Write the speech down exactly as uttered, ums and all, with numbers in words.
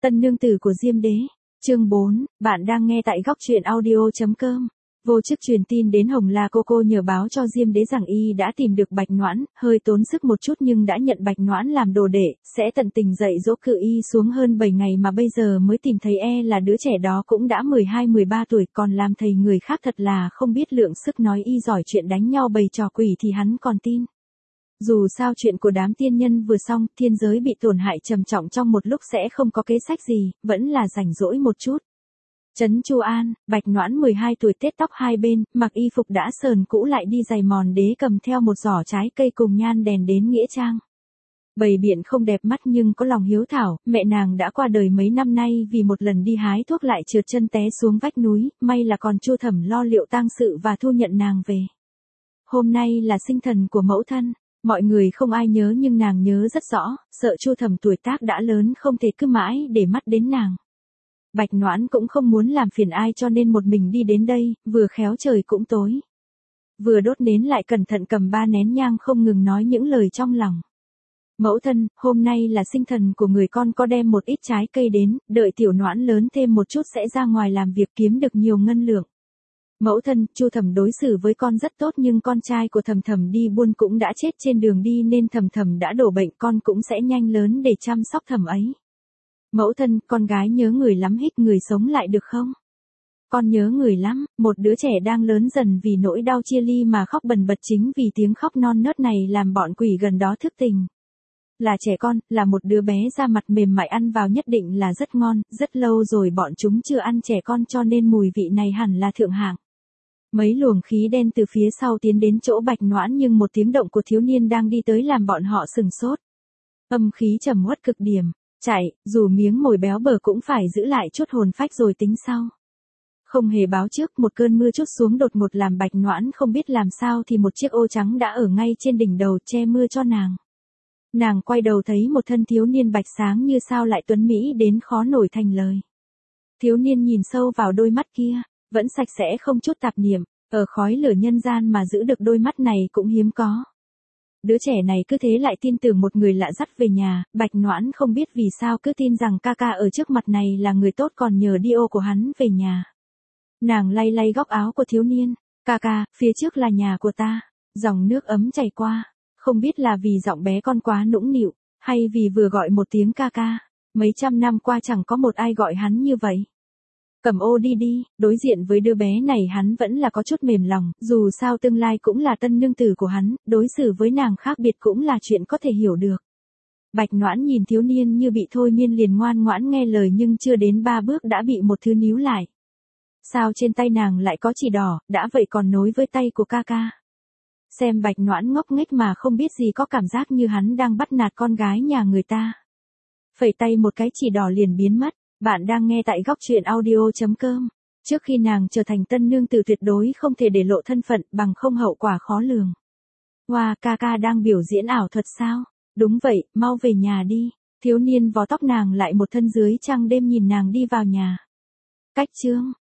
Tân nương tử của Diêm Đế. Chương bốn, bạn đang nghe tại góc truyện audio.com. Vô chức truyền tin đến Hồng La cô cô nhờ báo cho Diêm Đế rằng y đã tìm được Bạch Noãn, hơi tốn sức một chút nhưng đã nhận Bạch Noãn làm đồ đệ, sẽ tận tình dạy dỗ cự y xuống hơn bảy ngày mà bây giờ mới tìm thấy e là đứa trẻ đó cũng đã mười hai mười ba tuổi, còn làm thầy người khác thật là không biết lượng sức, nói y giỏi chuyện đánh nhau bày trò quỷ thì hắn còn tin. Dù sao chuyện của đám tiên nhân vừa xong, thiên giới bị tổn hại trầm trọng trong một lúc sẽ không có kế sách gì, vẫn là rảnh rỗi một chút. Trấn Chu An, Bạch Noãn mười hai tuổi, tết tóc hai bên, mặc y phục đã sờn cũ lại đi giày mòn đế, cầm theo một giỏ trái cây cùng nhan đèn đến nghĩa trang. Bày biện không đẹp mắt nhưng có lòng hiếu thảo, mẹ nàng đã qua đời mấy năm nay vì một lần đi hái thuốc lại trượt chân té xuống vách núi, may là còn Chu Thẩm lo liệu tang sự và thu nhận nàng về. Hôm nay là sinh thần của mẫu thân. Mọi người không ai nhớ nhưng nàng nhớ rất rõ, sợ Chu Thẩm tuổi tác đã lớn không thể cứ mãi để mắt đến nàng. Bạch Noãn cũng không muốn làm phiền ai cho nên một mình đi đến đây, vừa khéo trời cũng tối. Vừa đốt nến lại cẩn thận cầm ba nén nhang không ngừng nói những lời trong lòng. Mẫu thân, hôm nay là sinh thần của người con, có đem một ít trái cây đến, đợi tiểu Noãn lớn thêm một chút sẽ ra ngoài làm việc kiếm được nhiều ngân lượng. Mẫu thân, Chu Thẩm đối xử với con rất tốt nhưng con trai của Thẩm Thẩm đi buôn cũng đã chết trên đường đi nên Thẩm Thẩm đã đổ bệnh, con cũng sẽ nhanh lớn để chăm sóc Thẩm ấy. Mẫu thân, con gái nhớ người lắm, hích người sống lại được không? Con nhớ người lắm, một đứa trẻ đang lớn dần vì nỗi đau chia ly mà khóc bần bật, chính vì tiếng khóc non nớt này làm bọn quỷ gần đó thức tình. Là trẻ con, là một đứa bé da mặt mềm mại, ăn vào nhất định là rất ngon, rất lâu rồi bọn chúng chưa ăn trẻ con cho nên mùi vị này hẳn là thượng hạng. Mấy luồng khí đen từ phía sau tiến đến chỗ Bạch Noãn nhưng một tiếng động của thiếu niên đang đi tới làm bọn họ sừng sốt. Âm khí trầm uất cực điểm, chạy, dù miếng mồi béo bở cũng phải giữ lại chút hồn phách rồi tính sau. Không hề báo trước, một cơn mưa trút xuống đột ngột làm Bạch Noãn không biết làm sao thì một chiếc ô trắng đã ở ngay trên đỉnh đầu che mưa cho nàng. Nàng quay đầu thấy một thân thiếu niên bạch sáng như sao lại tuấn mỹ đến khó nổi thành lời. Thiếu niên nhìn sâu vào đôi mắt kia, vẫn sạch sẽ không chút tạp niệm, ở khói lửa nhân gian mà giữ được đôi mắt này cũng hiếm có. Đứa trẻ này cứ thế lại tin tưởng một người lạ dắt về nhà, Bạch Noãn không biết vì sao cứ tin rằng ca ca ở trước mặt này là người tốt, còn nhờ đi ô của hắn về nhà. Nàng lay lay góc áo của thiếu niên, ca ca, phía trước là nhà của ta, dòng nước ấm chảy qua, không biết là vì giọng bé con quá nũng nịu, hay vì vừa gọi một tiếng ca ca, mấy trăm năm qua chẳng có một ai gọi hắn như vậy. Cầm ô đi đi, đối diện với đứa bé này hắn vẫn là có chút mềm lòng, dù sao tương lai cũng là tân nương tử của hắn, đối xử với nàng khác biệt cũng là chuyện có thể hiểu được. Bạch Noãn nhìn thiếu niên như bị thôi miên liền ngoan ngoãn nghe lời nhưng chưa đến ba bước đã bị một thứ níu lại. Sao trên tay nàng lại có chỉ đỏ, đã vậy còn nối với tay của ca ca. Xem Bạch Noãn ngốc nghếch mà không biết gì, có cảm giác như hắn đang bắt nạt con gái nhà người ta. Phẩy tay một cái chỉ đỏ liền biến mất. Bạn đang nghe tại góc truyện audio.com. Trước khi nàng trở thành tân nương tử tuyệt đối không thể để lộ thân phận, bằng không hậu quả khó lường. Hoa, ca ca đang biểu diễn ảo thuật sao? Đúng vậy, mau về nhà đi. Thiếu niên vò tóc nàng lại một thân dưới trăng đêm nhìn nàng đi vào nhà. Cách chương.